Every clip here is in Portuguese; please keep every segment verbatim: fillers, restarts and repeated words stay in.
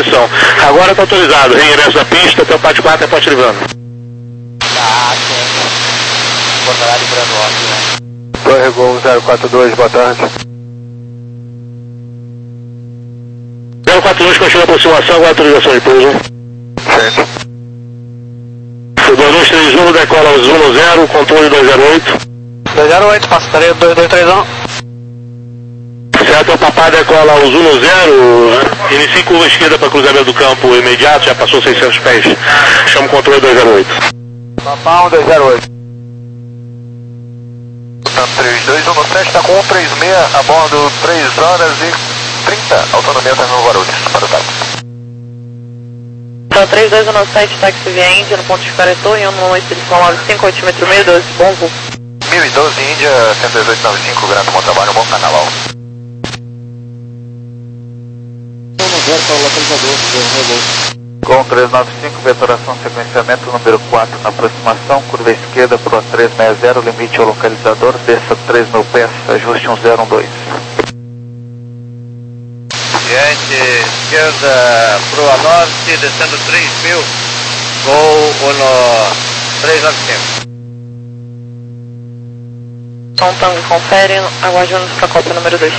proteção. Agora está autorizado, reingresso da pista, até o Pátio quatro, é Porto Livrando. Tá, sim. Botará livrando ontem, né? Torre Gol zero quatro dois, boa tarde. zero quatro dois, continua a aproximação, agora autorização de pouso. Certo. dois dois três um, decola aos um zero, controle dois zero oito. dois zero oito, passaria dois dois três um. Certo, o papai decola aos um zero, inicie curva esquerda para cruzamento do campo imediato, já passou seiscentos pés. Chama o controle dois zero oito. Papá um dois zero oito. três dois um no sete, está com um três seis, a bordo três horas e trinta, autonomia está no Guarulhos, para o táxi. Então, três dois um no sete, táxi via Índia, no ponto de Caretor, em um oito nove cinco, altímetro mil e doze, bom voo. mil e doze, Índia, cento e dezoito noventa e cinco, grande bom trabalho, bom carnaval. Com trezentos e noventa e cinco, vetoração sequenciamento número quatro na aproximação, curva esquerda para o trezentos e sessenta, limite ao localizador, desça três mil pés, ajuste um zero um dois. Diante, esquerda, proa norte, descendo três mil, gol no trezentos e noventa e cinco. Tom Tango, confere, aguarde ônibus para a Copa número dois.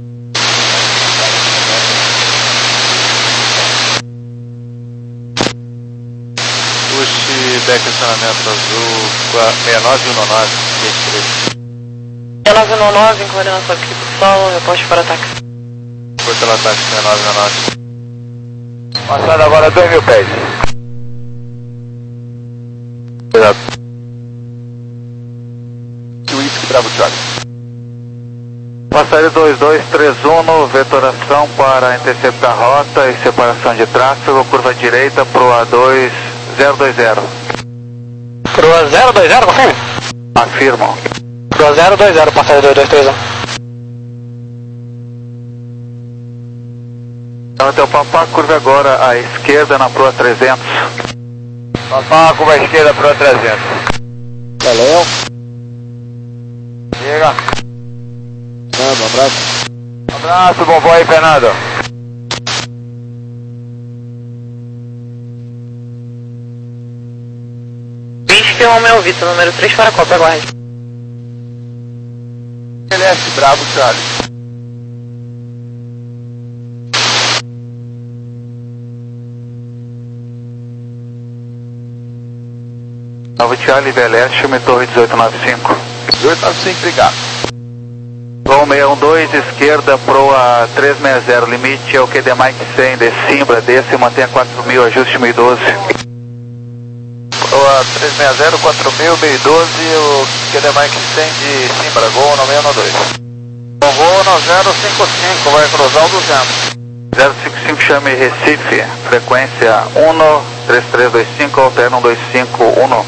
Puxe, back acionamento azul, sessenta e nove um nove, vinte e três. sessenta e nove um nove, em coordenação aqui pro solo, reposte para táxi. Foi pela taxa sessenta e nove um nove. Passando agora dois mil pés. Cuidado. Whisky Bravo Charlie. Passaria dois dois três um no vetoração para interceptar a rota e separação de tráfego, curva direita pro A dois zero dois zero. Proa zero dois zero, confirme? Afirmo. Proa zero dois zero, passaria dois dois três um. Então, até o Papá, curva agora à esquerda na proa trezentos. Papá, curva à esquerda, proa trezentos. Valeu. Chega. Fernando, um abraço. Um abraço, bom voo aí, Fernando. Whisky Romeo Vitor, número três para a Copa, aguarde. L S Bravo Charlie. Novo Charlie, V L S, chame Torre dezoito noventa e cinco. dezoito noventa e cinco, obrigado. Gol seiscentos e doze, esquerda, proa trezentos e sessenta, limite é o Q D Mike cem, de Simbra, desce e mantenha quatro mil, ajuste mil e doze. Proa trezentos e sessenta, quatro mil, mil e doze, o Q D Mike cem de Simbra, gol no seiscentos e doze. Gol no zero cinco cinco, vai cruzar o duzentos. zero cinco cinco, chame Recife, frequência um três três dois cinco, alterna um dois cinco um.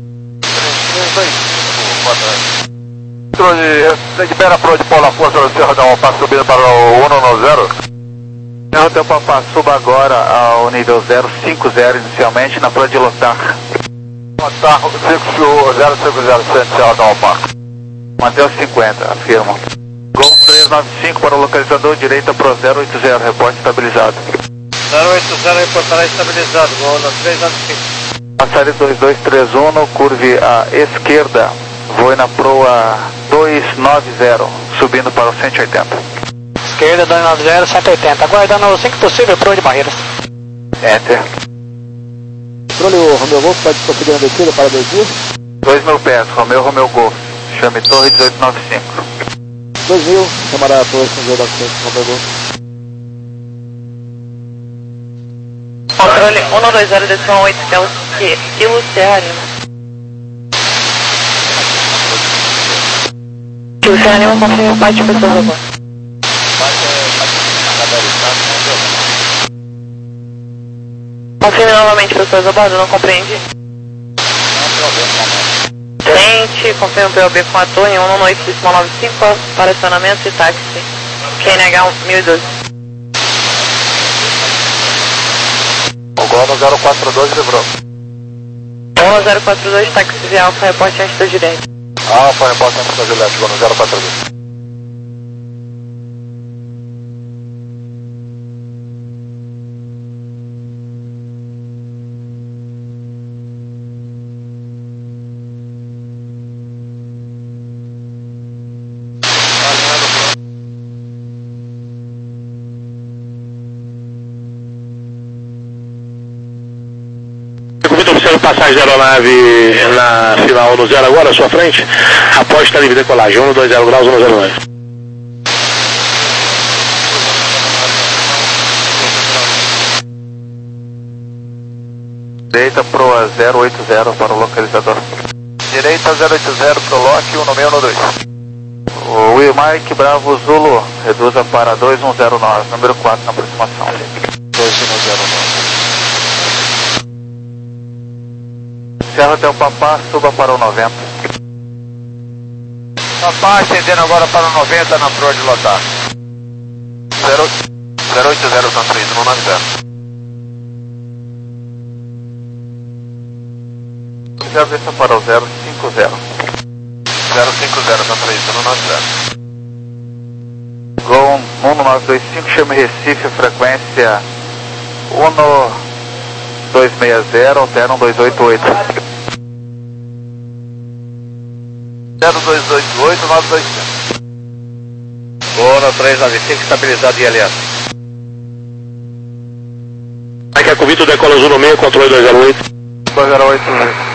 Libera pro de Paula Força no Cerro da Alpa, subindo para o um no zero. Cerro da Alpa, suba agora ao nível zero cinco zero inicialmente, na proa de Lotar. Lotar, zero cinco zero, Cerro da Alpa. Mantém os cinquenta, afirmo. Gol trezentos e noventa e cinco para o localizador, direita pro zero oito zero, reporte estabilizado. zero oito zero, reportará estabilizado, gol no trezentos e noventa e cinco. Passaria dois dois três um no curve à esquerda, voe na proa duzentos e noventa, subindo para o cento e oitenta. Esquerda, dois nove zero, cento e oitenta, aguardando assim que possível, proa de barreiras. Enter. Controle o Romeo Golf, pode prosseguir na descida para dois mil. dois mil pés, Romeo Romeo Golf, chame Torre dezoito noventa e cinco. dois mil, camarada Torre São José da Cruz, Romeo Golf. Controle um dois zero, decisão oito, que é o Kilo Serra Lima. Kilo Serra Lima, confirma o bate pessoas agora. Confirme novamente pessoas a bordo, não compreendi. Tente, confirme o P O B com a torre um oito nove cinco para acionamento e táxi. Q N H mil e doze. O gol no zero quatro dois livrou. um zero quatro dois, táxi via Alfa, reporte antes da direita. Alfa, reporte antes da Juliette, gol no zero quatro dois. recebe passagem da aeronave na final no zero agora, à sua frente. Após está livre decolagem, um dois zero graus, um zero nove. Direita Proa zero oito zero para o localizador. Direita zero oito zero pro Lock, um nove um dois. O Will Mike Bravo Zulu, reduza para dois um zero nove, número quatro na aproximação. dois um zero nove. Serra até o Papá, suba para o noventa. Papá, ascendendo agora para o noventa na proa de lotar. zero oito zero para três um nove zero. Reserva essa para o zero cinco zero. zero cinco zero para três um nove zero. Gol um nove dois cinco, chame Recife, frequência um dois seis zero, altera um dois oito oito. zero dois oito oito nove dois cinco. Gol no três nove cinco, estabilizado I L S. Aqui é com o Vitor, decola azul no meio, controle dois zero oito. dois zero oito oito.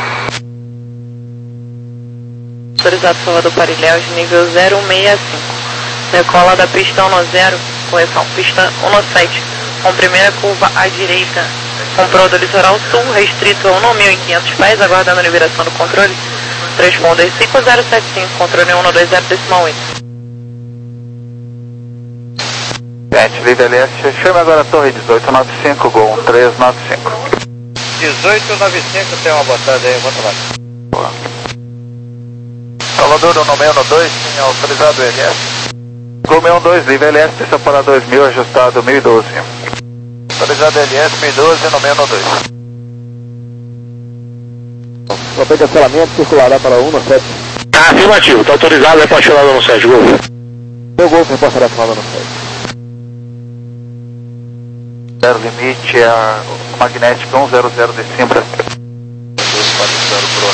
Autorizado Salvador para Ilhéus, nível zero um seis cinco. Decola da pista um zero, correção, pista um sete, com primeira curva à direita, com proa do litoral sul, restrito a um mil e quinhentos pés, aguardando a liberação do controle. Transponder cinco zero sete cinco, controle um dois zero decimal oito. Gente, livre L S, chame agora a torre dezoito nove cinco, Gol três nove cinco. dezoito nove cinco, tem uma botada aí, bota lá. Boa. Salvador um nove um dois, tinha autorizado L S. Gol seis um dois, livre L S, pista para dois mil, ajustado mil e doze. Autorizado L S, mil e doze, nove um dois. Papel de cancelamento, circulará para um sete. Ah, afirmativo, está autorizado, é apaixonado no sete, Gol. Meu gol, você pode falar no sete. Zero limite é a magnética um zero zero de Simbra. dois quatro zero pro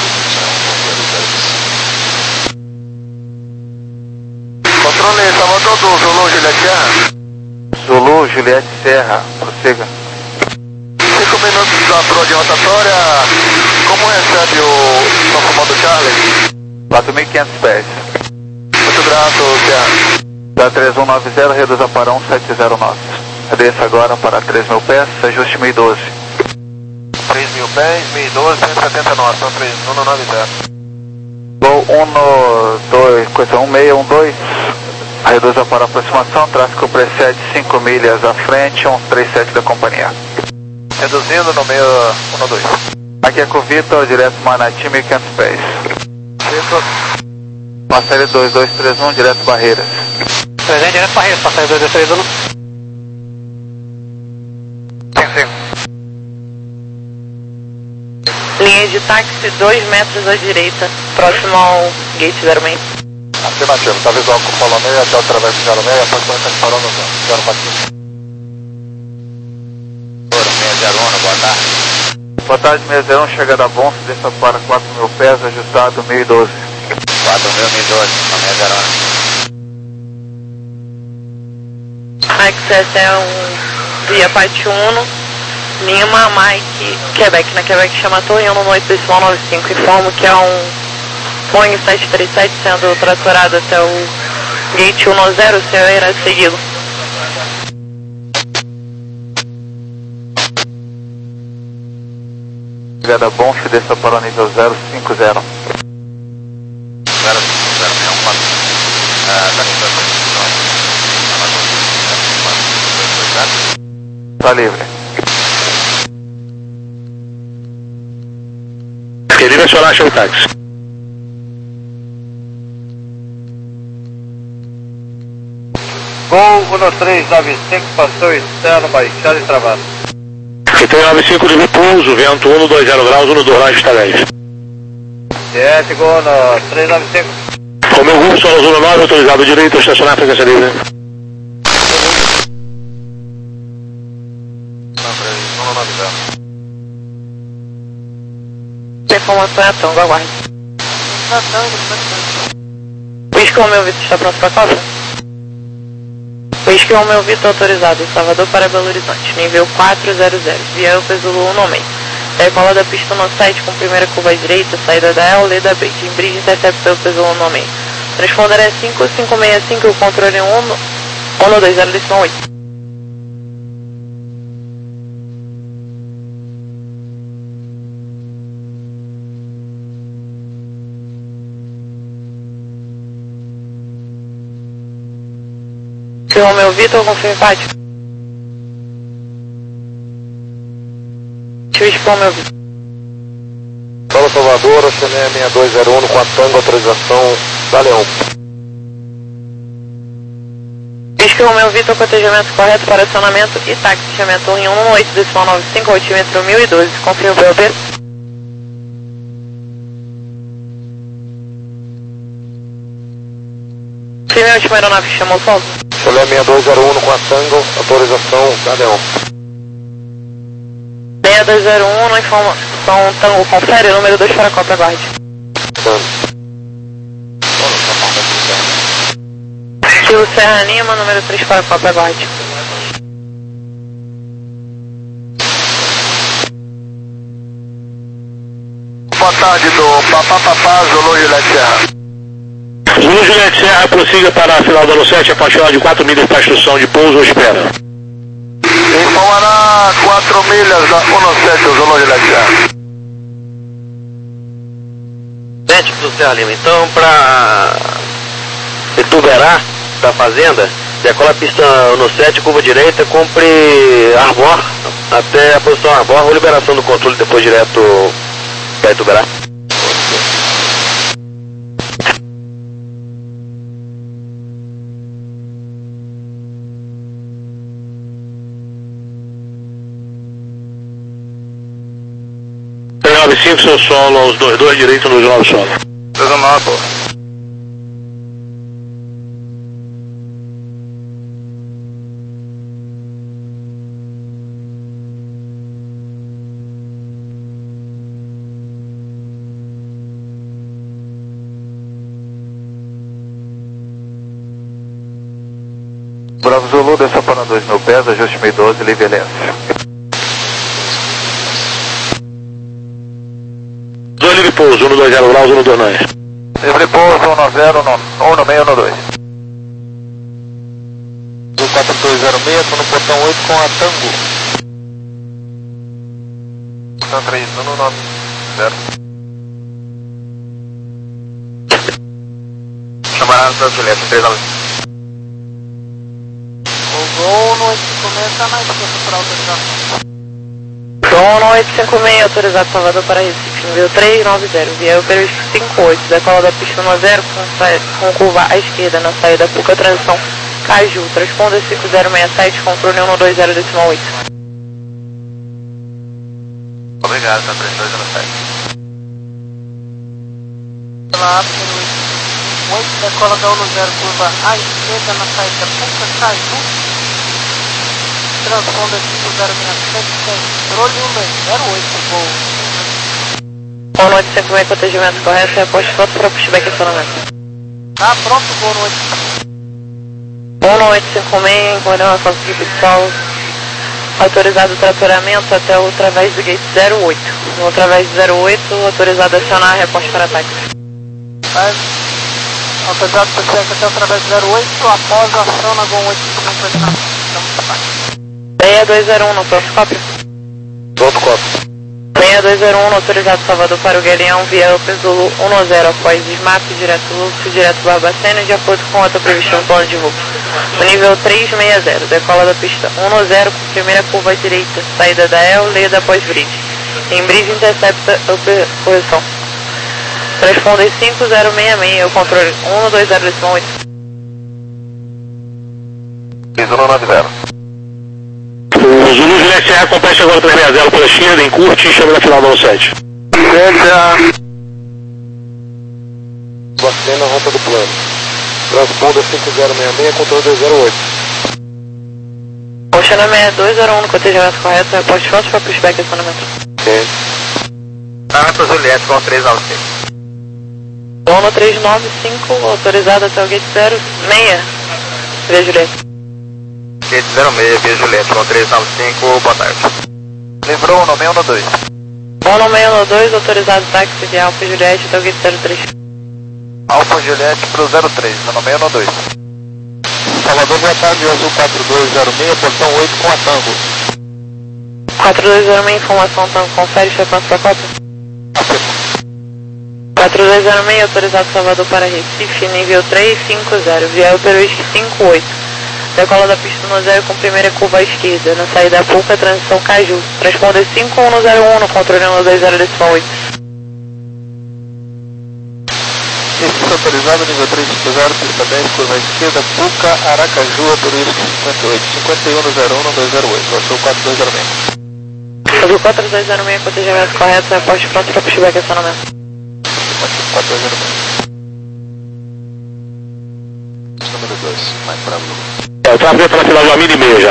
Controle Salvador do Zulu Juliette Serra. Zulu, Juliette Serra, prossiga. cinco minutos da proa de rotatória. Como recebe o São Comando Charlie? quatro mil e quinhentos pés. Muito grato, Serra. Da três um nove zero, reduza para um sete zero nove. Desça agora para três mil pés, ajuste mil e doze. três mil pés, mil e doze, cento e setenta e nove, são três um nove zero. Gol um dois, coisa um seis um dois. Reduza para aproximação, tráfego precede cinco milhas à frente, um três sete da companhia. Reduzindo no meio um dois. Aqui é com o Vitor, direto Manati, mil e quinhentos pés. Vitor. Passaria dois dois três um, direto Barreiras. Presente direto Barreiras, passaria dois dois três um. cinco cinco. Linha de táxi dois metros à direita, próximo ao gate zero seis. Afirmativo, tá visual com o Polo meio até o través do zero seis, após quarenta parou no zero quatro cinco. seis zero um, boa tarde. Boa tarde, seis zero um, chegada a Bons, desça para quatro mil pés, ajustado mil e doze. quatro mil, mil e doze, seis zero um. Access é um via Pátio Uno, Lima, Mike, Quebec. Na Quebec chama Torre um oito nove cinco. Informo que é um Boeing sete três sete sendo tratorado até o gate um zero, o senhor irá segui-lo. Chegada Bons, desça para o nível zero cinco zero. zero cinco zero seis um quatro. Está livre. Quer direcionar o táxi. Gol um três nove cinco, passou externo, baixado e travado. Então nove cinco de repouso, vento um dois zero graus, um dois lá está dez. Direto, gol no três nove cinco. Com o meu grupo, solo zero nove, autorizado direito, estacionar, frequência livre. Informação é Tango, aguarde. Whisky Romeo Vitor está pronto para cobra? Whisky Romeo Vitor autorizado em Salvador para Belo Horizonte, nível quatro zero zero, via Elpes Zulu um seis. Decola da pista no site com primeira curva à direita, saída da E, Leda Bridge. Em Bridge intercepta o peso no meio. Transponder é cinco cinco seis cinco, o controle um um dois zero oito. Se o meu Vitor, confirme empate. Deixa eu meu Vitor. Fala Salvador, C N E seis dois zero um com a Tango, autorização da Leão. Diz que o meu Vitor, cotejamento correto para acionamento e táxi, chamamento em um oito, decimal nove cinco, altímetro mil e doze, confirma o P O P. Confirme a última aeronave que chamou o solo. C N E seis dois zero um com a Tango, autorização da Leão. seis dois zero um, na informação Tango, confere, número dois para a Copa, aguarde. Estilo Serra Lima, número três para a Copa, aguarde. Boa tarde, do Papá Papá, Zulu Juliette Serra. Zulu Juliette Serra, prossiga para a final da Ano sete, apaixonado de quatro milhas para a instrução de pouso ou espera. Informará quatro milhas da Ano sete, Zulu Juliette Serra. sete do Serra Lima, então para Ituberá, da fazenda, decola a pista no sete, curva direita, cumpre Arbor, até a posição Arbor, ou liberação do controle depois direto para Ituberá. nove cinco, seu solo aos dois dois direito no nove solo. Tudo mal, pô. Bravo Zulu, desça para dois mil pés, ajuste mil e doze, livre lento. dois livre pouso, um dois zero graus, um dois nove. Livre pouso, um zero, um meio, um dois. quatro dois zero seis, estou no portão oito com a Tango. Portão três, um nove zero. Chamarada da Juliette, três nove. O gol no oito cinco seis está na esquerda para autorização. Gol no oito cinco seis, autorizado Salvador para Recife, nível três nove zero, via Operos cinco oito, decola da pista no zero com, com curva à esquerda na saída Puca, transição Caju, transponder cinco zero seis sete, controle um dois zero decimal oito. Obrigado, tá três dois zero sete. Pela oito, decola da um zero, curva à esquerda na saída Puca, Caju, transponder cinco zero seis sete, controle um dois zero oito, gol. Gol no oito cinco seis, cotejamento correto, reposte foto para pushback acionamento. Tá pronto, gol no oito cinco seis. Gol no oito cinco seis, coordenação de pessoal, autorizado o tratoramento até o através do gate zero oito. No através do zero oito, autorizado a acionar reposte para ataque. Vai. Autorizado para cheque até o através do zero oito, após a ação na Gol oito cinco seis coordenação. Estamos no ataque. seis dois zero um no próximo cópio. Pronto, cópio. seis dois zero um no autorizado Salvador para o Guilhão via Upper Zulu um zero após desmap direto Luxo, direto Barbacena, de acordo com outra prevista no plano de voo. No nível três seis zero, decola da pista um zero com primeira curva à direita, saída da E L, Leda após bridge. Em bridge intercepta Upper correção. Transponder cinco zero seis seis, o controle um dois zero decimal oito. um nove zero. O Zulu Juliette Serra complete agora três seis zero pela esquerda, encurte e chama na final do Ano sete. Senta. Bacena, rota do plano. Transponder cinco zero seis seis, controle dois zero oito. Oceano seis dois zero um no cotejamento correto, reposte fotos para pushback acionamento. Ok. Santa Juliette com três nove cinco. Gol no três nove cinco, autorizado até o gate zero seis, via Juliette. Gate zero seis, via Juliette com três nove cinco, boa tarde. Livrou no meio no dois. um seis um dois, autorizado táxi de Alfa Juliette, até o gate zero três. Alfa Juliette pro zero três, um seis um dois. Salvador, boa tarde, Azul quatro dois zero seis, portão oito com a Tango. quatro dois zero seis, informação Tango, confere, frequência para cópia. quatro dois zero seis, autorizado Salvador para Recife, nível três cinco zero, via Operoisque cinco oito. Decola da pista um zero com primeira curva à esquerda, na saída Puca, transição Caju. Transponder cinco um zero um, no controle um dois zero decimal oito. Recife autorizado, nível três cinco zero, pista dez, curva à esquerda, Puca, Aracaju, Operoisque cinquenta e oito, cinquenta e um zero um, dois zero oito, Azul quatro dois zero seis. Azul quatro dois zero seis, cotejamento correto, reposte pronto para pushback e acionamento. quatro dois zero seis. Número dois, mais bravo. É, o tráfego está na final de uma milha e meia já.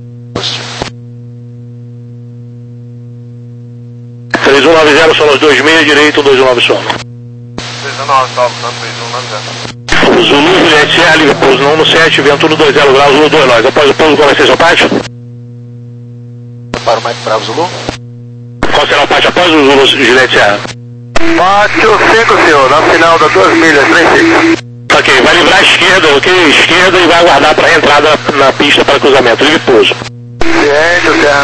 três um nove zero, solo dois seis, direito, dois um nove solo. três um nove solo, três um nove zero. Zulu, Juliette Sierra, pouso no um sete, vento no dois zero graus, Zulu dois nós. Após o pouso, qual vai ser seu pátio? Para o Mike Bravo Zulu. Qual será o pátio após o Zulu, Juliette Sierra? Pátio cinco, senhor, na final da duas milhas, três seis. Ok, vai livrar a esquerda, ok? Esquerda e vai aguardar para a entrada na pista para cruzamento. Livre pouso. Ciente, Serra.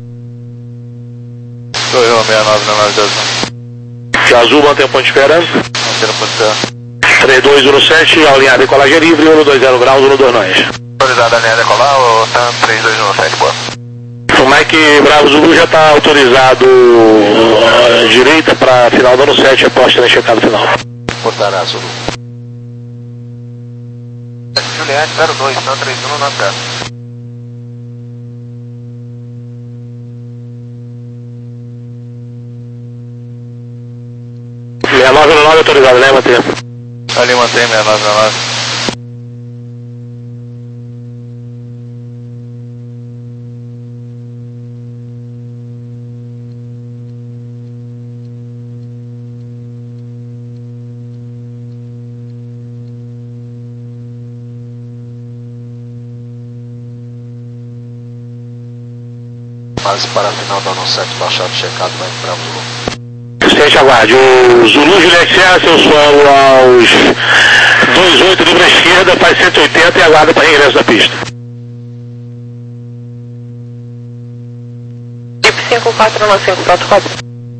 dois um seis nove nove dois. Azul, mantém o ponto de espera. Mantendo o ponto de espera. três dois um sete, alinhar decolagem livre, um dois zero graus, um dois nós. Autorizado a linha decolar ou tá três dois um sete, boa? O Mike Bravo Zulu já está autorizado à direita para final do ano sete, aposta na checada final. Portará, Zulu. Juliette zero dois, não três um, não zero. sessenta e nove nove autorizado, né, Matheus? Ali mantém sessenta e nove nove. Base para a final da ano sete, baixado, checado, vai entrar no Zulu. Sente, aguarde. O Zulu Juliette Serra, seu solo aos dois oito, livre à esquerda, faz cento e oitenta e aguarda para ingresso da pista. cinco quatro nove cinco, pronto, cópia.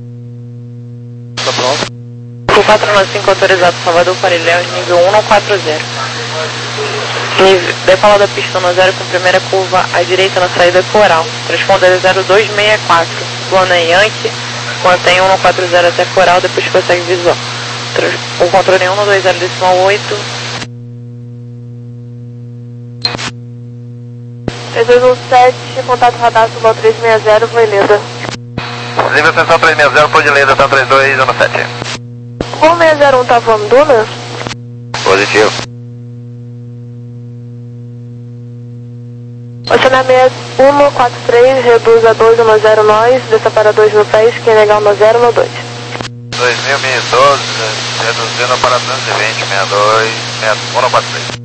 Tá pronto? cinco quatro nove cinco, autorizado Salvador para Ilhéus, nível um não quatro zero. Nível, decola da pista um zero com primeira curva à direita na saída Coral. Transponder zero dois seis quatro. Plana Yankee, mantém um quatro zero até Coral, depois consegue visual. O controle um dois zero decimal oito. três dois um sete, contato radar, Subal três seis zero, Voileda. Livre atenção três seis zero, por de Leda, tá três dois um sete. um seis zero um tá voando Duna? Positivo. Oceana um quatro três, reduz a dois um zero nós, desça para dois no pé, esquina legal no zero no dois. dois mil e doze, reduzindo para duzentos e vinte, sessenta e dois, um quatro três.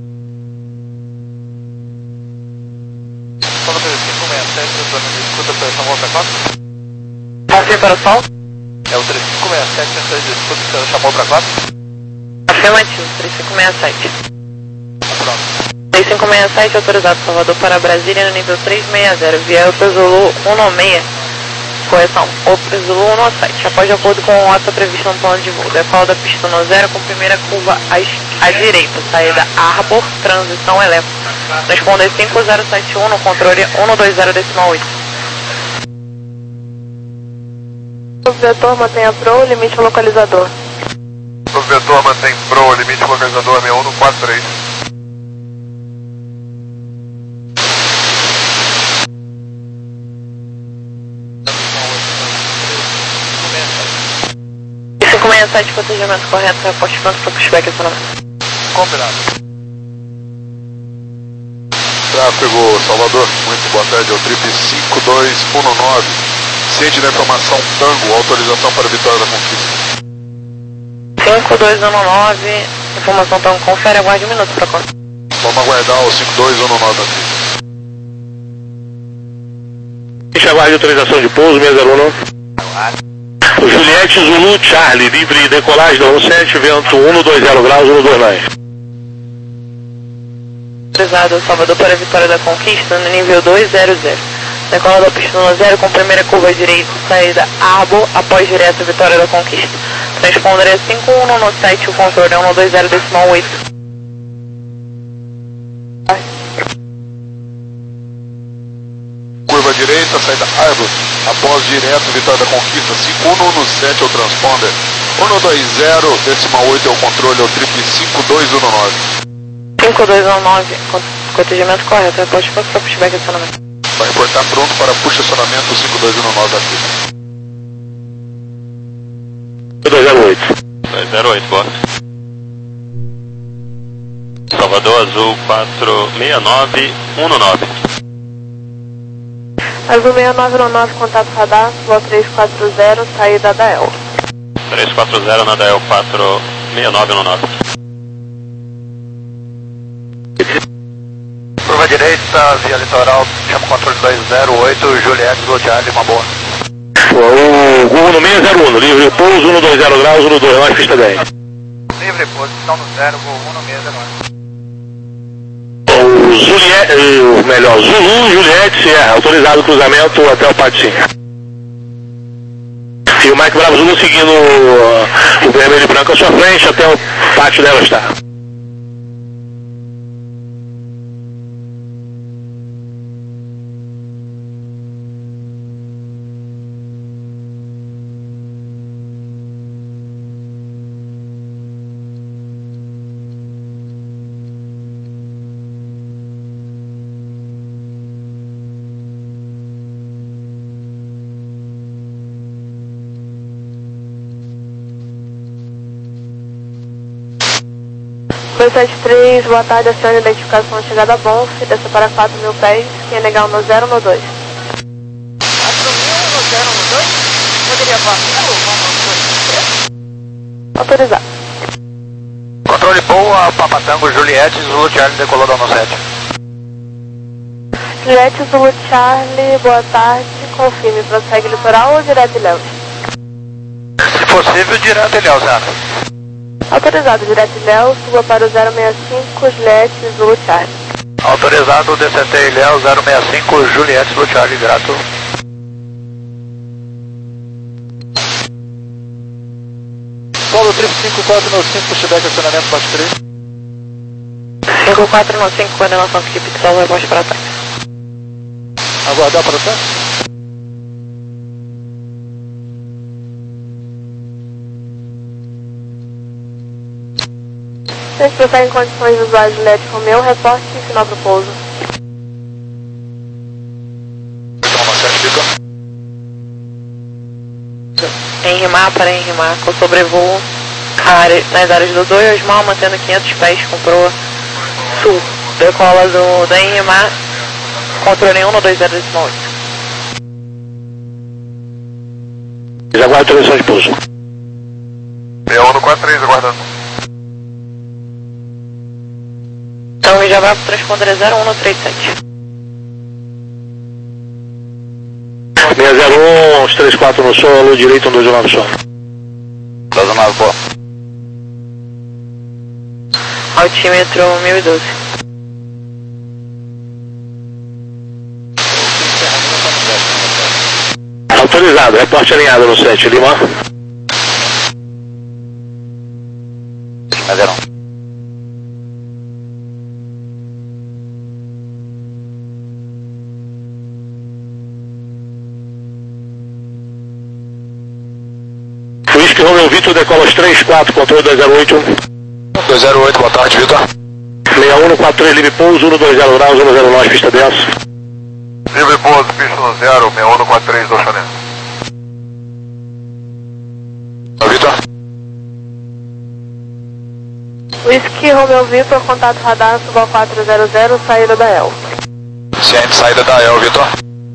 Quando fez cinco seis sete, retorno, escuta a pressão volta quatro? Passei para o sol? É o três cinco seis sete, sensor de escuta, você chamou para quatro? Afirmativo, três cinco seis sete. Pronto. três cinco seis sete, autorizado Salvador para Brasília no nível três seis zero, via Opel Zulu um seis, correção, Opel Zulu um sete, após de acordo com a rota prevista no plano de voo, decola da pista um zero com primeira curva à, à direita, saída Arbor, transição elétrica, responder cinco zero sete um no controle um dois zero decimal oito. O vetor mantenha Pro, limite localizador. O vetor mantém Pro, limite localizador sessenta e um quatro três. cinco seis sete, cotejamento correto, reporte pronto para pushback e acionamento. Combinado. Tráfego Salvador, muito boa tarde, é o trip cinco dois um nove. Ciente da informação Tango, autorização para vitória da conquista. cinco dois um nove, informação Tango, confere, aguarde um minuto para conta. Vamos aguardar o cinco dois um nove da pista. Deixa aguarde autorização de pouso, seis zero um. O Juliette Zulu Charlie, livre decolagem da um sete, vento um dois zero graus, um dois nove. Autorizado Salvador para a Vitória da Conquista, no nível dois zero zero. Decola da pista um zero com primeira curva direita, saída Arbo, após direto Vitória da Conquista. Transponder é cinco um no site, o controle é um dois zero decimal oito. Curva direita, saída Arbo, após direto Vitória da Conquista, cinco um no sete é o transponder, um dois zero decimal oito é o controle, é o triple cinco dois um nove. cinco dois um nove, cortejamento correto, reporte para o pushback e acionamento. Vai reportar pronto para push acionamento cinco dois um nove aqui. dois zero oito. dois zero oito, boa. Salvador Azul quatro seis nove um nove. Azul seis nove um nove, contato radar, voo três quatro zero, saída da E L. três quatro zero na D E L quatro seis nove um nove. Curva direita, via litoral, chama controle dois zero oito, Juliette, Blue Charlie, uma boa. O Google no seis zero um, livre pouso um dois zero graus, um dois nove, pista dez. Livre posição no zero, voo um no seis zero um. O Juliette, o melhor, Zulu, Juliette, Sierra, autorizado o cruzamento até o Patim. E o Mike Bravo Zulu seguindo o, o vermelho e branco à sua frente até o pátio dela está. dois sete três, boa tarde, acione a identificação chegada a Bonf, desça para quatro mil pés, quem é legal no zero no dois. quatro mil no zero no dois? Poderia passar ou Autorizado. Controle boa, Papatango, Juliette, Zulu Charlie, decolou da um sete. Juliette, Zulu Charlie, boa tarde, confirme, prossegue litoral ou direto Ilhéus? Se possível, direto Ilhéus, Zé. Autorizado, direto Ilhéus, suba para o zero seis cinco, Juliette, Zulu Charlie. Autorizado, D C T Ilhéus, zero seis cinco, Juliette, Zulu Charlie, grato. Solo triplo cinco quatro nove cinco, pushback, acionamento, parte três. cinco quatro nove cinco, coordenação que pixel, reposte para trás. Aguardar para trás? Se prossegue em condições visuais Juliette Romeu, reporte e final do pouso. Enrimar para enrimar, com sobrevoo área, nas áreas do dois e Osmal, mantendo quinhentos pés com proa sul. Decola do, da enrimar, controle um no dois zero decimal oito. Desaguarda a direção de pouso. P um no quatro três, aguardando. Então já vai para o transponder zero um no trinta e sete. seis zero um, uns três quatro no solo, direito um dois nove solo. dois nove, boa. Altímetro mil e doze. Autorizado, reporte alinhado no sete, Lima. seis zero um. Whisky Romeo Vitor, decola os três quatro, controle dois zero oito. dois zero oito, boa tarde, Vitor. seis um no quatro três, livre pouso, um dois zero graus, um zero nove, pista dez. Livre pouso, pista no zero, seis um no quatro três, do Chanel. Vitor. Whisky Romeo Vitor, contato radar, suba quatro zero zero, saída da E L. Ciente, saída da E L, Vitor.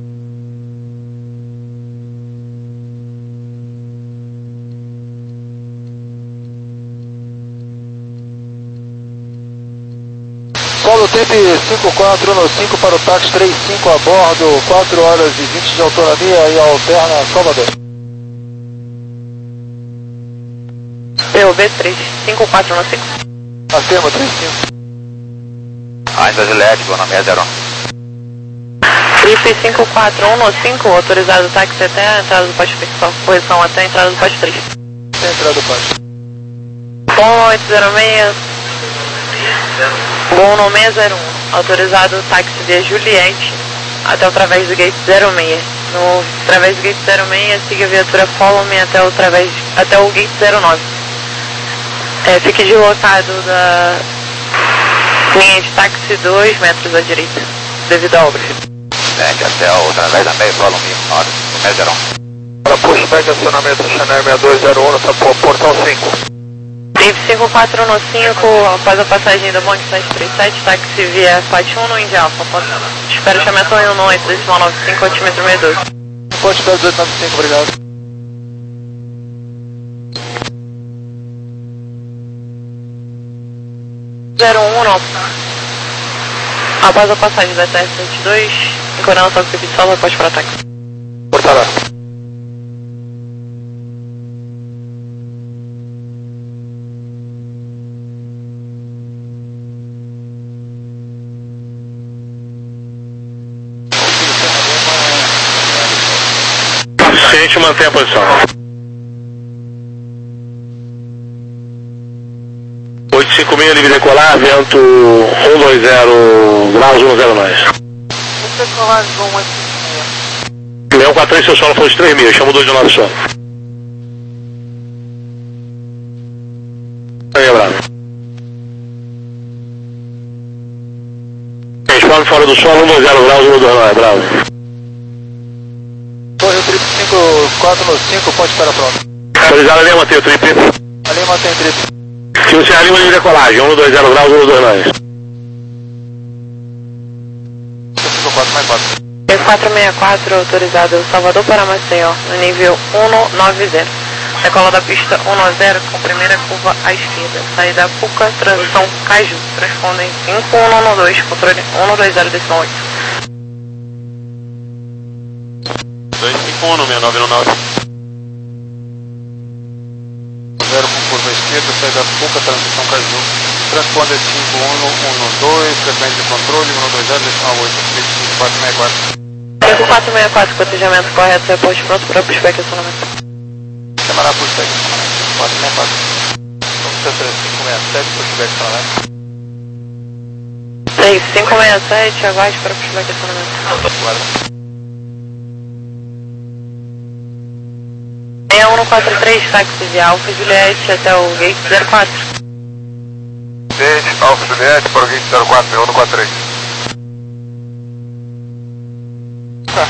Solo Trip cinco quatro um cinco para o táxi três cinco a bordo, quatro horas e vinte de autonomia e alterna Salvador. nível B três cinco quatro um cinco. Afirma, três cinco. Ainda Juliette, vou na meia zero um. Trip cinco quatro um cinco, autorizado o táxi até a entrada do poste principal. Correção até a entrada do poste três. Até a entrada do poste. Bom oito zero seis. Bom no seis zero um. Autorizado o táxi de Juliette até o través do gate zero seis. No través do gate zero seis, siga a viatura Follow Me até o, través, até o gate zero nove. É, fique deslocado da linha de táxi dois metros à direita, devido à obra. Até o través da meia, Follow Me, hora, no meia zero um. Para pushback, acionamento Chanel seis dois zero um, nessa portão cinco. Trip cinco quatro um cinco, após a passagem da Boeing sete três sete, táxi via F A T um no Indy Alpha. Espero chamamento um oito decimal nove cinco, altímetro seis doze. Ponte espero dezoito nove cinco, obrigado. zero um não. Após a passagem da T S vinte e dois, encorando o toque de solo, pode para ataque. Portará. Paciente, mantém a posição. oito cinco seis, livre decolar, vento um dois zero, graus um zero nós. Leão quatro três, seu solo foi de três mil, chamo dois de nove solo. Aí, bravo. Responde fora do solo, um dois zero, graus um dois nove, bravo. Torre trip cinco quatro um cinco, ponte para pronto. Autorizado a linha, mantém o trip. A linha mantém trip. Se o Serra Lima livre decolagem, um dois zero, graus um dois nove. cinco quatro mais quatro. E quatro seis quatro, autorizado Salvador para Maceió, no nível um nove zero. Decola da pista um zero com primeira curva à esquerda. Saída Puca, transição Caju. Transpondem cinco um um dois, controle um dois zero decimal oito. dois cinco um, seis nove nove. zero com curva à esquerda, saída Puca, transição Caju. Transponder cinco um um dois, frequência de controle um dois zero decimal oito, cinco quatro seis quatro. cinco quatro seis quatro, cotejamento correto, reporte pronto para pushback e acionamento. Chamará pushback, cinco quatro seis quatro. cinco seis sete, pushback e acionamento. três cinco seis sete, aguarde para pushback e acionamento. seis um quatro três, táxi de Alfa Juliette até o gate zero quatro. Desde Alfa Juliette para o gate zero quatro, seis um quatro três. Tá.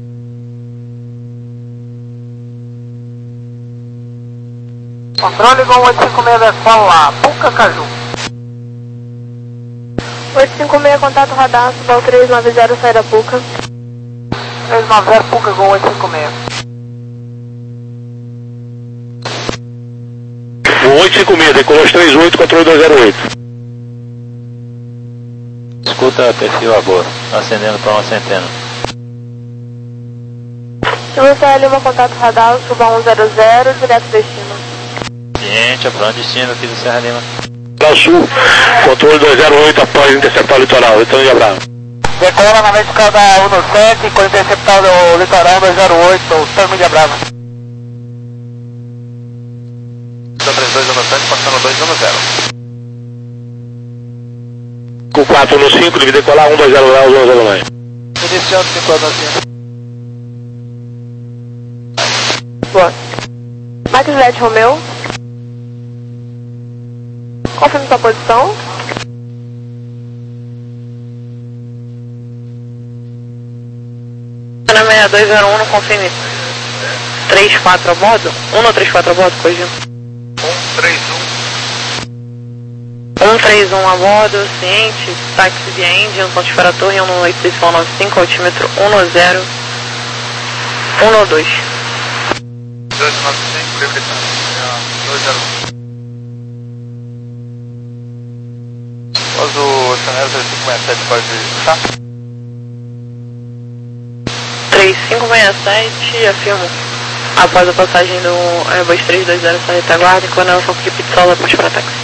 Controle com oito cinco seis da escola, Puca Caju. oito cinco seis, contato radar, Subal três nove zero, saída Puca. três nove zero, Puca com oito cinco seis. O oito cinco seis, decolou os três oito, controle dois zero oito. Escuta, perfil a bordo, acendendo para uma centena. Silvio Serra Lima, contato radar, Subal um zero zero, direto destino. Cliente, para onde destino aqui do Serra Lima? Ao sul, controle dois zero oito após interceptar o litoral, então de Abraão. Decola na vertical da um sete, com interceptar o litoral dois zero oito, o Tango de Abrava. trinta e dois um sete, passando dois um zero. Com quatro um cinco, livre decolar, um dois zero graus um zero nove. Iniciando cinco quatro um cinco. Boa. Max Juliette Romeu. Confirme sua posição. Na seis dois zero um, não confirme. três quatro a bordo? um no três quatro a bordo, corrigindo. um três um. um três um a bordo, ciente, táxi de Indy, ponto para a torre, um oito decimal nove cinco, altímetro um zero um dois. dois nove cinco, livre de dois zero um. Após o Chanel três cinco seis sete, pode puxar? três cinco seis sete, afirmo. Após a passagem do Airbus três dois zero, sai retaguarda, com a relação com equipe de solo, após para táxi.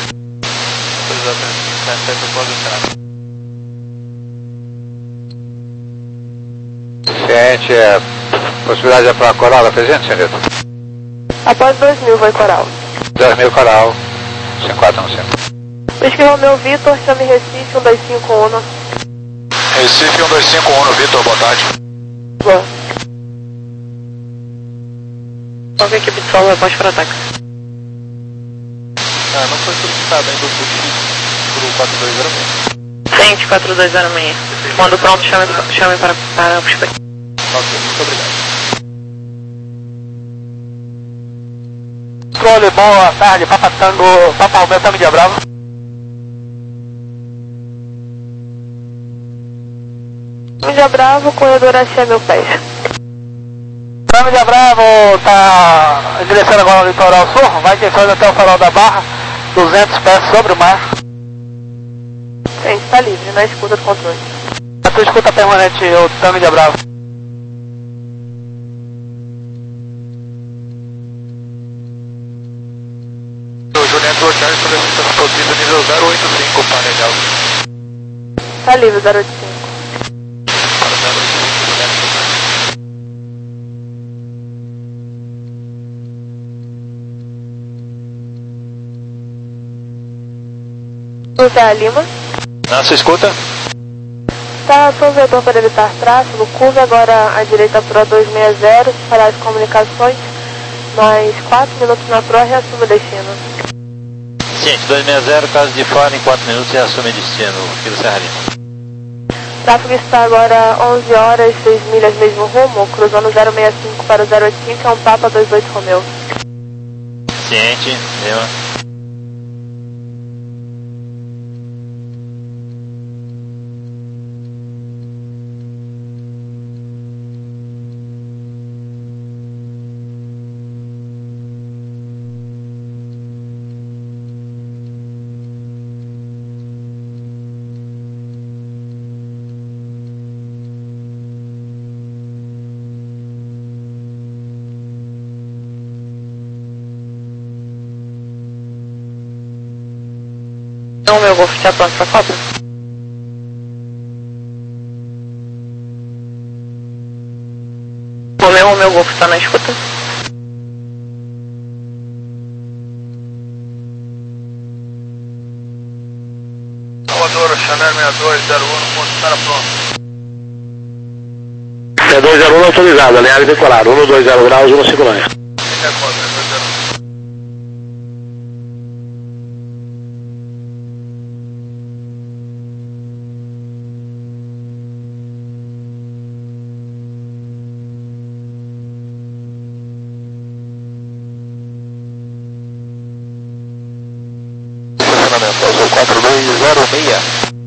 Ciente, é, possibilidade é para Coral, presente, senhorita? Após dois mil, vai Coral. dois mil Coral, cinco quatro um cinco. Whisky Romeo Vitor, chame Recife um dois cinco um. Recife um dois cinco um, Vitor, boa tarde. Boa. Qual que a equipe de solo, após para táxi? Ah, não foi solicitado ainda o Sushi pro quatro dois zero seis. Ciente, quatro dois zero seis. Quando pronto, chame, chame para, para o X P. Ok, muito obrigado. Controle, boa tarde, Papa Tango, Papa Romeo, Tango de Bravo. Índia Bravo, corredor Axé Mil Pés. Tango de Bravo, tá em direção agora ao litoral sul, vai de frente até o farol da Barra, duzentos pés sobre o mar. Sim, está livre, na escuta do controle. A tua escuta permanente, o Tango de Bravo. O Juliette Ortiz solicitando possível nível zero oito cinco, painel. Está livre, zero oito cinco. Para zero oito cinco, Juliette. José Lima. Não, você escuta? Está sob vetor para evitar tráfego, curve agora à direita Pro duzentos e sessenta, para as comunicações, mais quatro minutos na Pro, reassuma destino. Ciente, duzentos e sessenta, caso de falha, em quatro minutos e assume destino, Kilo Serra Lima. Tráfego está agora onze horas, seis milhas mesmo rumo, cruzando zero seis cinco para o zero oito cinco, é um Papa dois oito Romeo. Ciente, Lima. Então, meu Golf, já pronto para cópia? O meu, o meu Golf está na escuta? Salvador, Chanel seis dois zero um, ponto, estará pronto. seis dois zero um autorizado, alinhado e decolado, um dois zero graus, um cinco nove. quatro dois zero seis.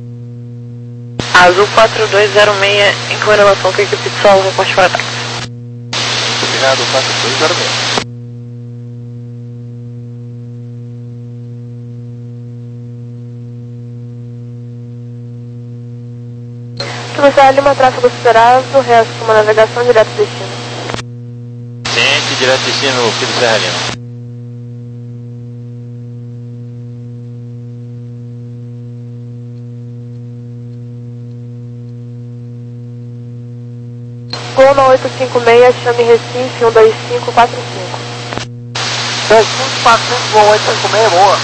Azul quatro dois zero seis, em correlação com a equipe de solo, reporte para ataque. Obrigado, quatro dois zero seis. José Lima, tráfego superado, reassuma navegação direto destino. Ciente, direto destino, Kilo Serra Lima. Gol na oito cinco seis, chame Recife um dois cinco quatro cinco. dois cinco quatro cinco, Gol oito cinco seis, boa.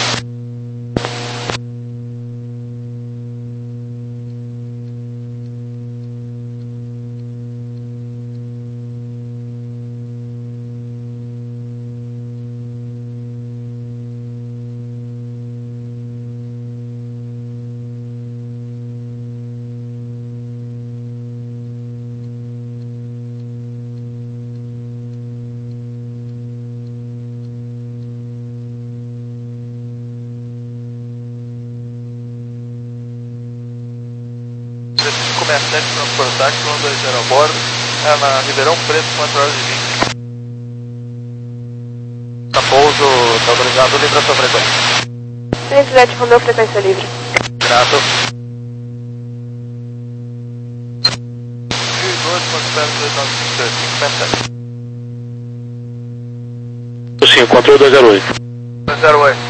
Comerciante transportar, um dois zero a bordo, é na Ribeirão Preto, quatro horas e vinte. Tá pouso, tá autorizado, livre a sua frequência. Ciente Jet Romeo, frequência livre. Grato. mil e dois, quanto espera, dois nove cinco três, cinco, controle dois zero oito. dois zero oito.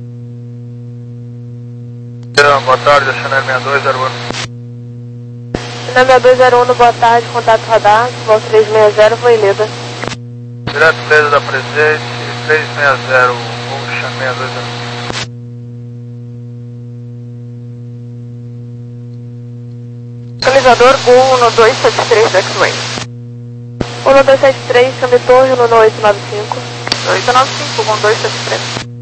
Boa tarde, Chanel sessenta e dois zero um. Chanel sessenta e dois zero um, boa tarde, contato radar, voo três seis zero, voo Ileda. Direto Ileda da Presente, três seis zero, voo Chanel sessenta e dois zero um. Localizador um dois sete três, X-Ray. um dois sete três, Chame Torre, um oito nove cinco. oito nove cinco, um dois sete três.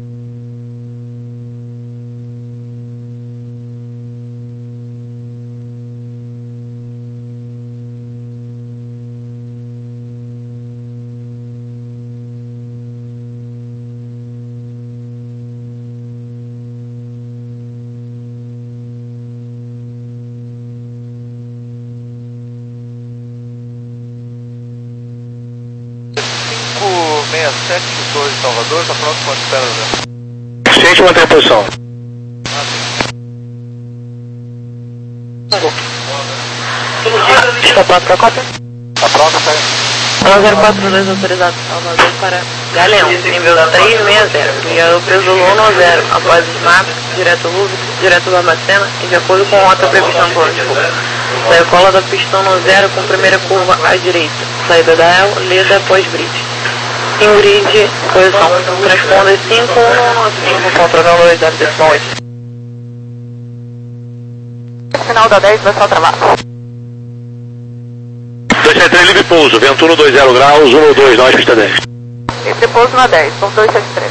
seis sete, Torre de Salvador, está pronto com a espera, né? Ciente, manter a posição. Está pronto para a cópia? Está pronto, tá? um zero quatro dois autorizado Salvador para Galeão, nível três seis zero, via o peso um zero, após SMAP, direto Louvre, direto Barbacena e de acordo com a rota prevista no plano de voo. Decola da pistão no zero com primeira curva à direita, saída da El, Leda após bridge. Em grid, posição, transponder cinco um nove cinco, controle dois zero oito. Final da dez, vai só travar. dois sete três, livre pouso, vento um dois zero graus, um dois, nós pista dez. Esse pouso na dez, um dois sete três.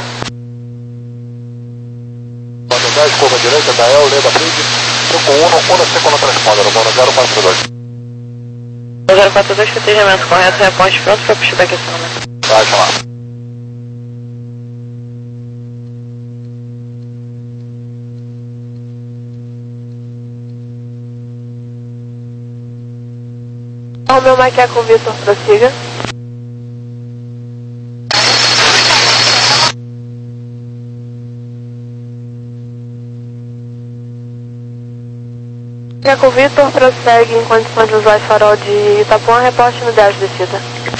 Quando dez, curva direita da El, Leda Bridge, cinco um, um segundo transponder, no zero quatro dois. zero quatro dois, entendimento correto, reporte pronto para pushback acionamento. Vai chamar. Romeu Macaco Vitor, prossiga. Macaco Vitor prossegue em condições de usar farol de Itapuã, reporte no dez de descida.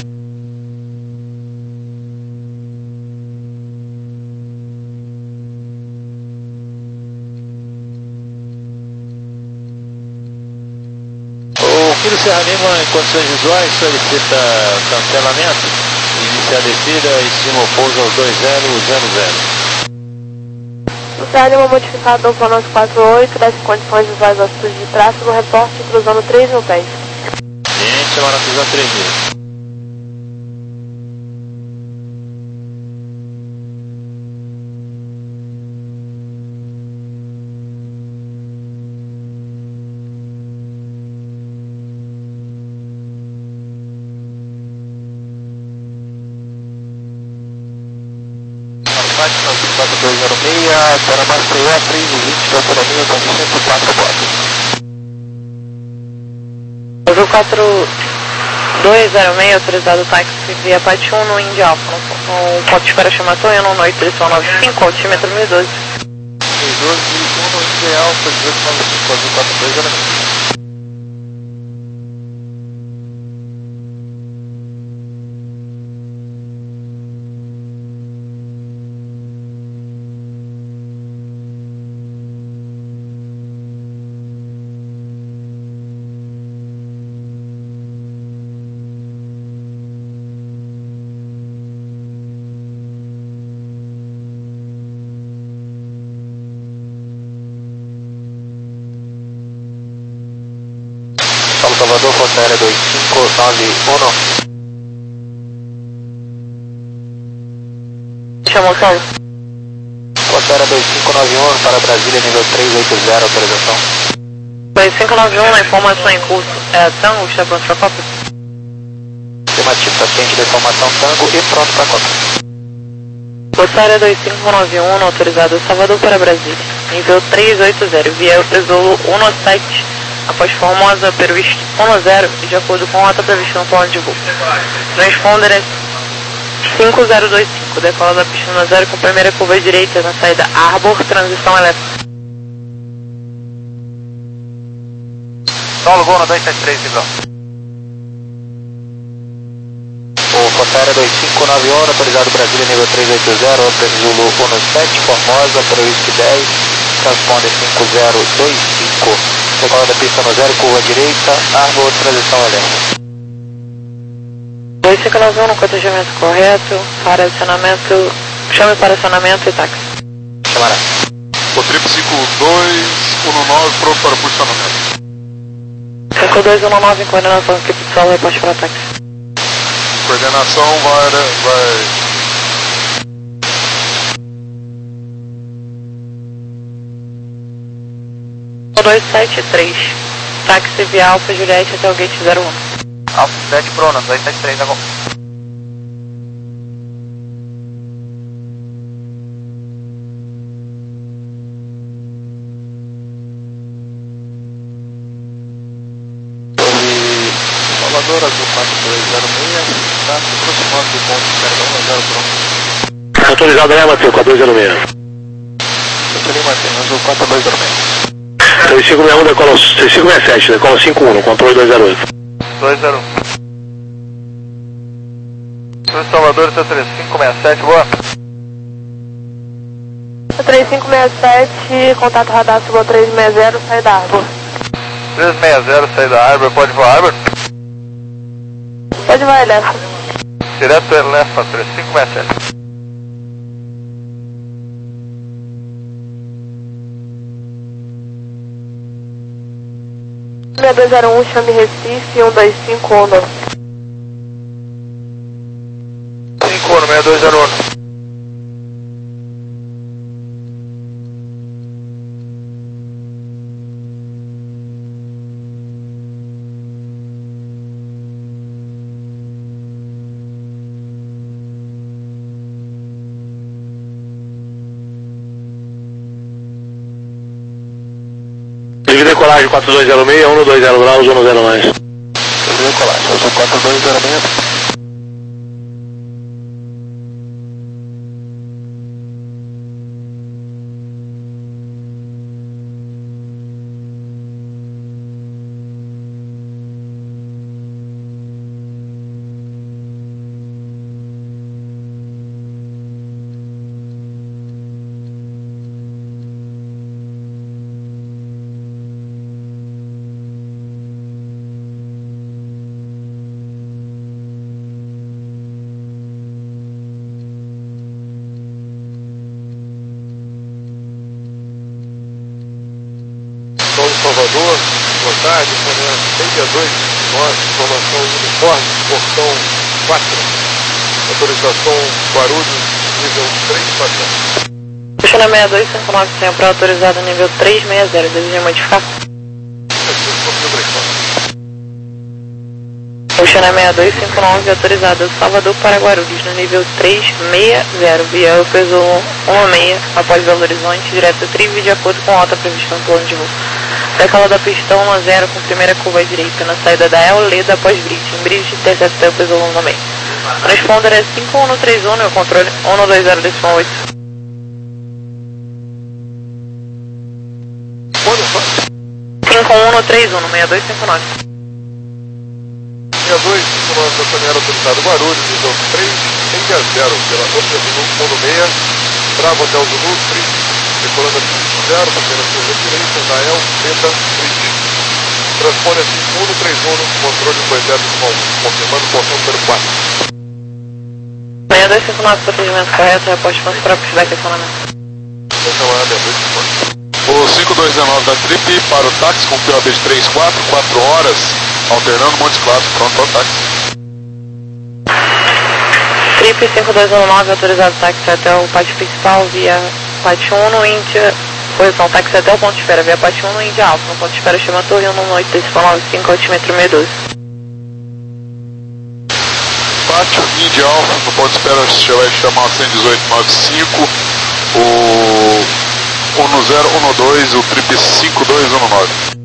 Kilo Serra Lima, em condições visuais, solicita cancelamento, inicia a descida, estima o pouso aos dois zero zero zero. O Serra Lima modificado para nosso quatro oito, desce condições visuais altitude de tráfego, reporte cruzando três mil pés. Ciente, chamar na cruzando três mil. quatro dois zero seis, para Maceió, três e vinte, da autonomia com cento e quatro bordos. Azul quatro dois zero seis, autorizado táxi via Pati um no Indy Alpha, no ponto de espera chamatou e no noite, direção nove cinco, altímetro mil e doze. mil e doze, um no Indy Alpha, dezoito nove cinco, Azul quatro dois zero seis. Salvador, Força Aérea dois cinco nove um. Chamou o Saulo. Força Aérea dois cinco nove um para Brasília, nível três oito zero, autorização. dois cinco nove um, na informação em curso. É Tango, está pronto para a cópia? Afirmativo, está ciente da informação Tango e pronto para a cópia. Força Aérea dois cinco nove um, autorizado Salvador para Brasília, nível três oito zero, via o Tesouro um sete. Após Formosa, previsto um zero e de acordo com a rota prevista no plano de voo. Transponder é cinco zero dois cinco, decola da pista no zero com primeira curva direita na saída Arbor, transição elétrica. Saulo, Gol no dois sete três, então. O Força Cara dois cinco nove um, autorizado Brasília, nível três oito zero, Open Zulu um sete, Formosa, para Whisky dez, transponder cinco zero dois cinco, decola da pista no zero, curva direita, Arbor, transição a leste. dois cinco nove um, no cotejamento correto, para acionamento, chame para acionamento e táxi. Chamará. O trip cinco dois um nove, pronto para posicionamento. cinco dois um nove, em coordenação, equipe de solo, reposte para táxi. Coordenação vai... vai... dois sete três, táxi via Alfa Juliette até o gate zero um. Alfa sete Prona, dois sete três, agora. Salvador, azul quatro dois zero seis, está se aproximando do ponto de carga um zero pronto. Autorizado aí, Matheus, quatro dois zero seis. Autorizado, Matheus, azul quatro dois zero seis. seis cinco seis um, decola seis cinco seis sete, decola cinco um, controle dois zero oito. dois zero um. Sul Salvador, seu três cinco seis sete, boa. três cinco seis sete, contato radar, Sul três seis zero, sai da Arbor. três seis zero, sai da Arbor, pode voar Arbor? Pode vai, Lefa. Direto Lefa, três cinco seis sete. seis dois zero um, chame Recife, um dois cinco Ono. cinco Ono, seis dois zero um. Livre decolagem quatro dois zero seis, um dois zero graus, um zero mais. Livre decolagem, azul quatro dois zero seis. Salvador, boa tarde, seis dois nove, informação uniforme, portão quatro, autorização Guarulhos, nível três quatro. Puxando seis dois cinco nove, sempre autorizado nível três seis zero, deseja modificar? Puxando seis dois cinco nove, autorizado Salvador para Guarulhos, no nível três seis zero, via eu peso um seis, após Belo Horizonte, direto Trive, de acordo com a alta prevista no plano de voo. Decola da pista um zero com primeira curva à direita, na saída da El Leda após bridge, em bridge intercepta o peso um também. Transponder é cinco um três um, no controle um dois zero decimal oito. cinco um três um, no seis dois cinco nove. seis dois cinco nove, stacionário autorizado Guarulhos, nível três seis zero, pela Ocean Zulu um seis, Bravo Hotel Zulu, três. Decolando a cinco zero, primeira curva direita, da El, Leda, Bridge. Transponder cinco um três um, controle dois zero um, confirmando portão número quatro. seis dois cinco nove, procedimento correto, reposte para os próprios feedback acionamento. O cinco dois um nove da Trip para o táxi com P O B de três quatro, quatro horas, alternando Montes Claros, pronto para o táxi. Trip cinco dois um nove, autorizado táxi até o pátio principal via pátio um no Índia, posição táxi até o ponto de espera via pátio um no Índia Alfa, no ponto de espera chama Torre um oito decimal nove cinco, altímetro seis doze. Pátio Índia Alfa, no ponto de espera você vai chamar cento e dezoito noventa e cinco, o um zero um dois, o Trip cinco dois um nove.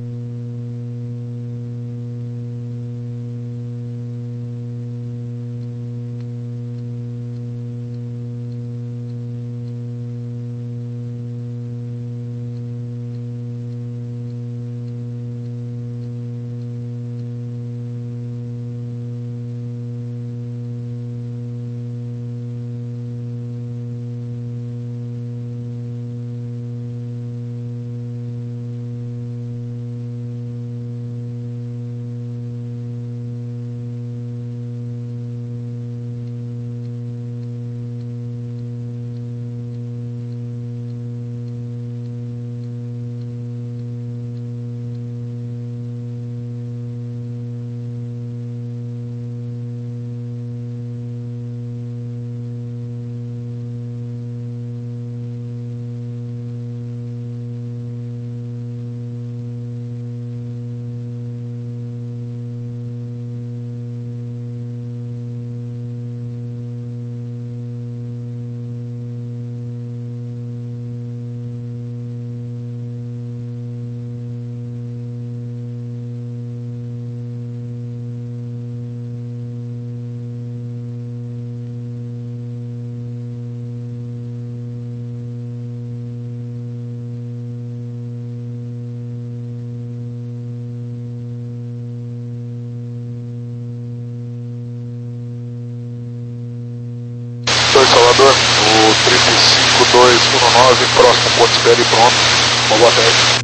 Salvador, o triplo cinco dois um nove, próximo ponto espera e pronto. Uma boa tarde.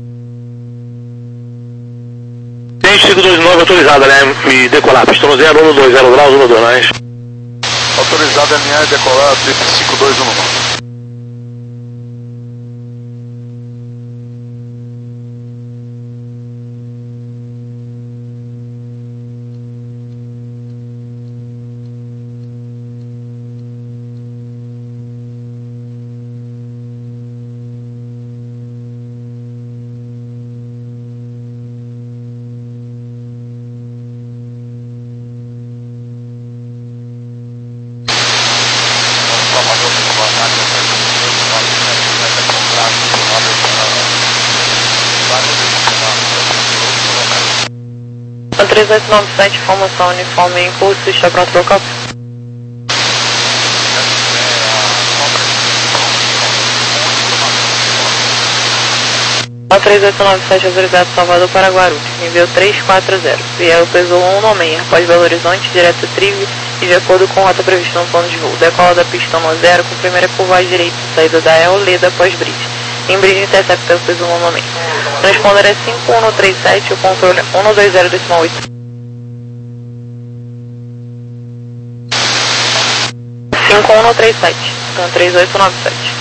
Tem cinco dois nove autorizada, né? Me decolar, pistão zero um dois zero graus, um dois nós. Autorizada a alinhar e decolar, triplo cinco dois um nove. três oito nove sete, formação uniforme em curso, está pronto para o campo. três oito nove sete, autorizado Salvador para Guarulhos, nível três quatro zero, Biel peso um no meia, após Belo Horizonte, direto Trive e de acordo com rota prevista no plano de voo. Decola da pista no zero com primeira curva à direita, saída da El Leda após bridge. Em bridge intercepta o peso um no meia. Transponder é cinco um três sete, o controle um dois zero decimal oito. cinco um três sete, então três oito nove sete.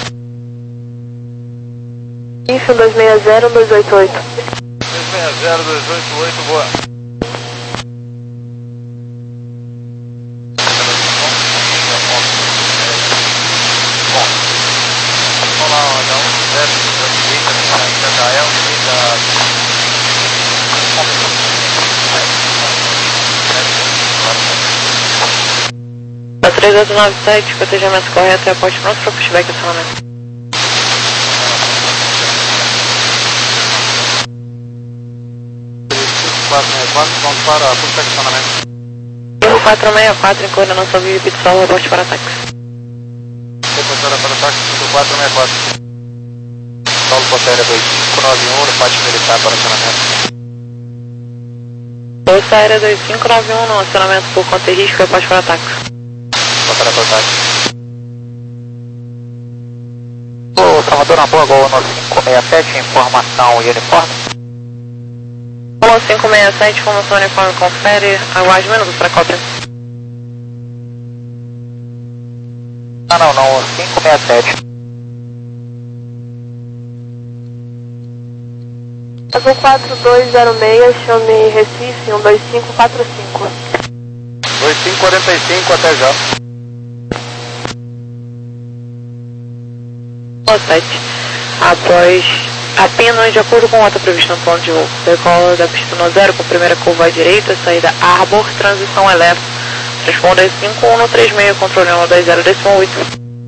Isso, dois seis zero, dois oito oito. dois seis zero, dois oito oito, boa. Vamos lá, olha, um zero, direita, saída da El, A três oito nove sete, cotejamento correto, reporte pronto para pushback e acionamento. quatro seis quatro, vamos para pushback e acionamento. Erro quatro seis quatro, em coordenação Vive Pitsol, reporte para ataque. Reportada para ataque, quatro seis quatro. Paulo Potéria dois cinco nove um, no pátio militar para acionamento. Força Aérea dois cinco nove um, no acionamento por conta e risco, reporte para ataque. Para ataque. Ô, Salvador na boa, Gol no cinco seis sete, informação e uniforme. Gol cinco seis sete, informação uniforme, confere, aguarde minutos para cópia. Ah não, não, cinco seis sete. Azul quatro dois zero seis, chame Recife, um dois cinco quatro cinco. dois cinco quatro cinco, até já. sete. Após apenas de acordo com a rota prevista no plano de voo. Decola da pista no zero com primeira curva à direita, saída Arbor, transição Eleva. Transponder cinco um três seis, controle um dois zero decimal oito.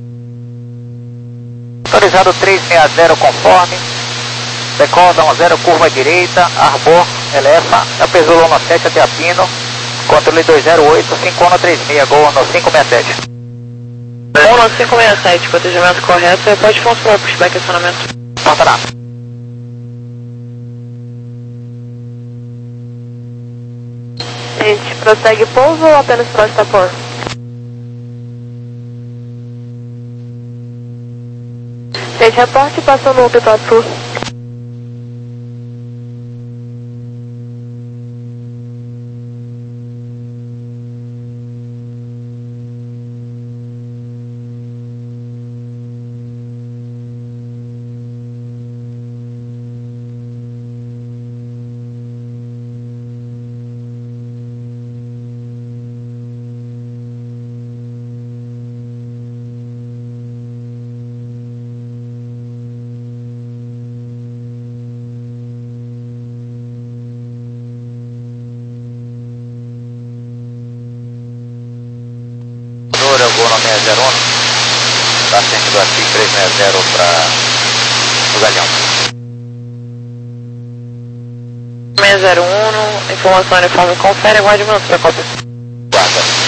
Autorizado três seis zero conforme. Decola da um zero, curva à direita, Arbor, Eleva, Apesolo no sete até Apino. Controle dois zero oito, cinco um três seis, Gol no cinco seis sete. um no cinco seis sete, cotejamento correto, reporte ponto para pushback e acionamento. Passará. Gente, prossegue pouso ou apenas próximo a pôr? Gente, reporte passou no Pitatu. Gol no seis zero um, está sendo aqui três seis zero para o Galeão. seis zero um, informação uniforme, confere, aguarde minutos para cópia. Guarda.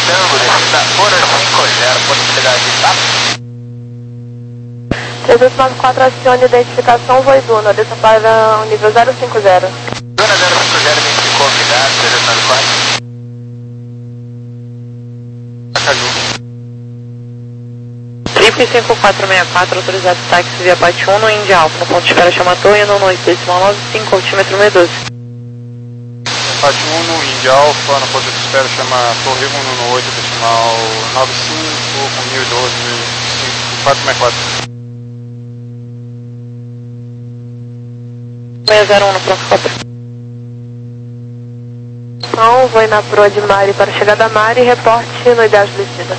Tango, descida Ora cinco zero, possibilidade de tá? três oito nove quatro, acione identificação Voiduna, desça para o nível zero cinco zero. Dona zero cinco zero, identificou, obrigado, três oito nove quatro. Acaju. Trip cinco quatro seis quatro, autorizado táxi via Pate um no Índia Alfa, no ponto de espera chama Torre, no oito, decimal nove cinco, altímetro seiscentos e doze. Pate um no Índia Alfa, no ponto de espera chama Torre um no oito, decimal nove cinco, com mil e doze, cinco quatro seis quatro. seis zero um no pronto cópia. Então, vou na proa de Mari para chegada a Mari e reporte no ideal de descida.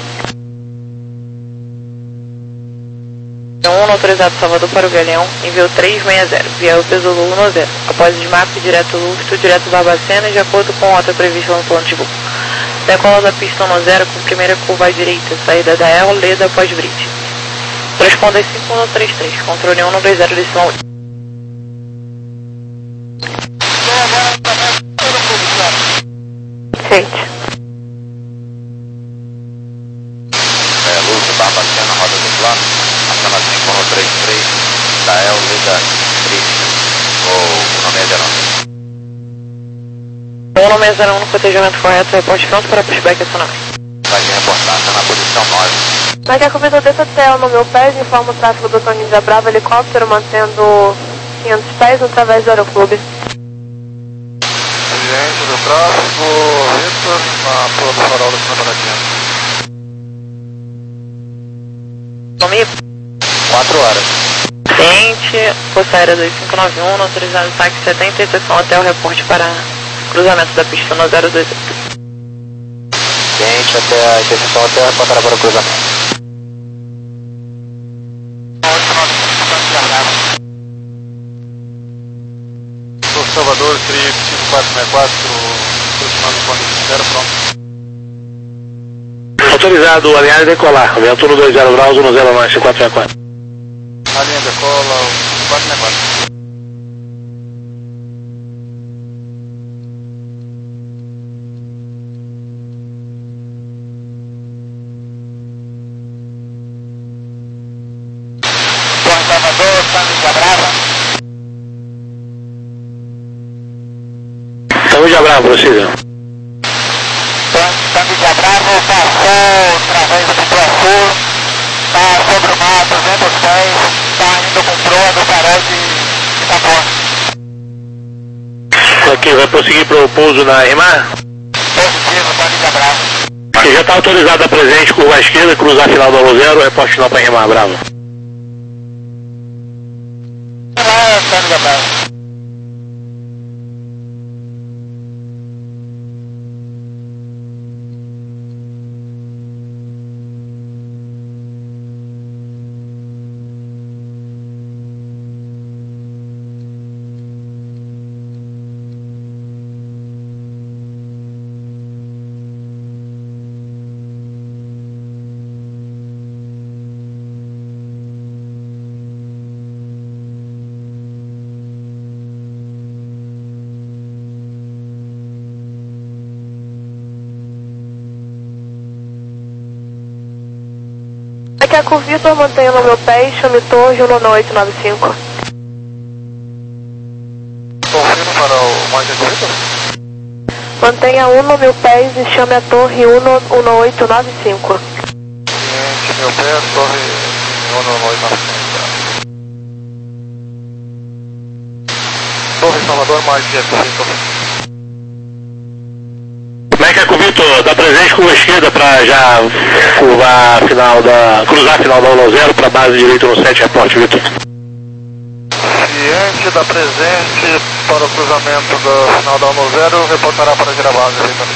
um autorizado Salvador para o Galeão, envio três seis zero, via o peso Lula no zero. Após desmarque, direto Lufto, direto Barbacena, de acordo com a rota prevista no plano de voo. Decola da pista no zero com primeira curva à direita, saída da El, Leda após bridge. Corresponde a cinco um três três, controle um dois zero decimal oito. Gente. É, Lufto, Barbacena, roda do plano. Acima cinco um três três, da El, Leda, bridge. Ou o nome é zero um. um seis zero um no cotejamento correto, reporte pronto para pushback acionado. Vai te reportar, está na posição nove. Mas a convidou desse hotel no meu pés, informa o tráfego do Toninho da Brava, helicóptero, mantendo quinhentos pés através do aeroclube. Ciente do tráfego, Vitor, na proa do farol da Santa Baratinha. Comigo? quatro horas. Ciente, Força Aérea dois cinco nove um, autorizado táxi setenta, estação hotel, reporte para cruzamento da pista no zero dois oito. Ciente até a interseção hotel, reportará para o cruzamento. Salvador, Trip cinco quatro seis quatro, aproximando o ponto de espera, pronto. Autorizado, alinhar e decolar. Vento no dois zero graus, um zero nove cinco quatro seis quatro. A linha decola, cinco quatro seis quatro. Salvador, Santos da Brava. Estamos de Bravo, prossiga. Santos da Brava passou através do Pituaçu, está sobre o mar, duzentos pés, está indo com proa do farol de Itapó. Ok, vai prosseguir para o pouso na Rimar? Positivo, Santos da Brava. Ok, já está autorizado a presente, curva à esquerda, cruzar a final do Alô Zero, reporte final para Rimar, Bravo. Olá, Santos da Brava. Aqui é com o Vitor, mantenha no meu pé, chame Torre um no oito nove cinco. Confirma para o mais direito? Mantenha um no meu pés e chame a Torre um no oito nove cinco. Ciente, meu pé, Torre um no oito nove cinco. Torre Salvador, mais F cinco. Como é que é com o Vitor? Dá presente curva esquerda para já curvar a final da. cruzar a final da Alô Zero para base direita no sete, reporte, Vitor. Ciente da presente para o cruzamento do final da Alô Zero, reportará para a base, Vitor.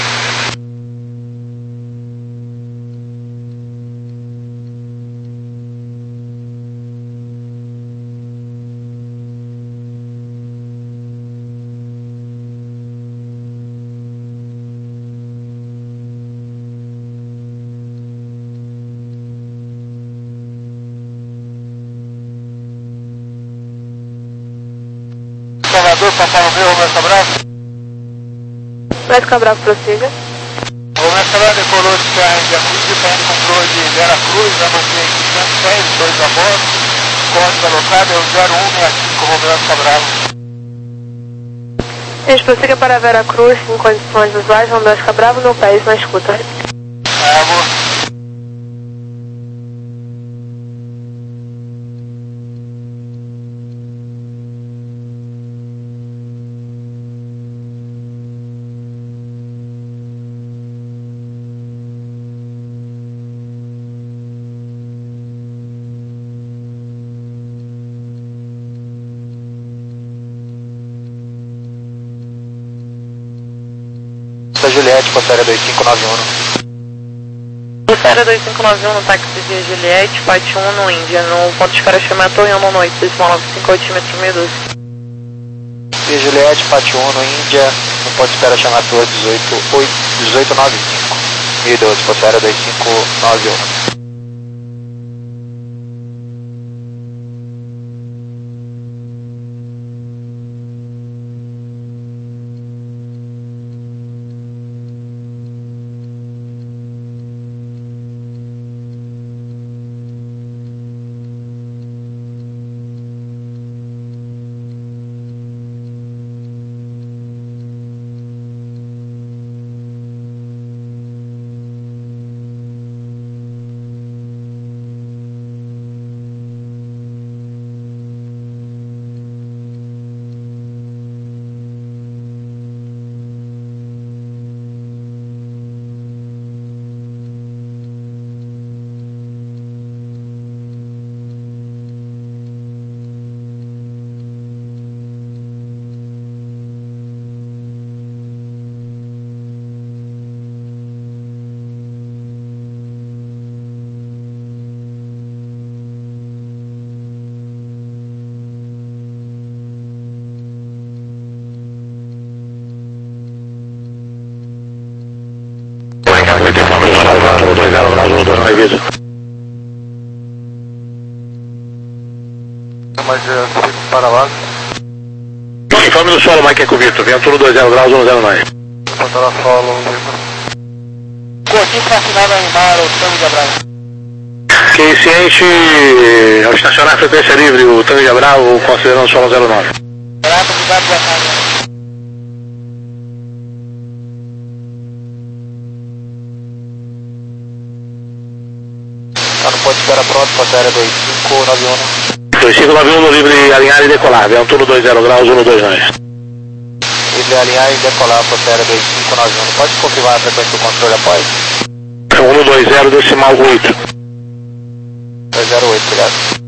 Salvador, São Paulo, Rio, Roberto Bravo. Vai ficar bravo, prossiga. Roberto Porto decolou de terra em Cruz, e P N comprou de Vera Cruz, vai manter duzentos e dez, dois a bordo, código alocado é o zero um seis cinco, Roberto Cabral. Eles prosseguem para Vera Cruz, em condições visuais, Romeu Cabral, no país, na escuta. Ah, vou. Da Juliette, Passera dois cinco nove um. Passera dois cinco nove um no táxi de Juliette, Pate um no Índia, no ponto de espera Chimatou em uma noite, decimal nove cinco altímetro mil e doze. E Juliette, Pate um no Índia, no ponto de espera Chimatou dezoito nove cinco. mil e doze, Passera dois cinco nove um. Mas é cinco para lá. Informe do solo, Mike Ecovito, vento no dois zero graus, um zero nove. Botar a solo, Coutinho fascinado animar o tanque de abraço. Que ciente ao estacionar a frequência livre, o tanque de Abravo, considerando o solo zero nove. Bravo, cuidado com a casa. Tá no ponto de espera pronto, Passera dois cinco nove um. dois cinco nove um no livre alinhar e decolar, vento no dois zero graus, um dois nove. Livre alinhar e decolar, Passera dois cinco nove um. Pode confirmar a frequência do controle após? um dois zero decimal oito. dois zero oito, obrigado.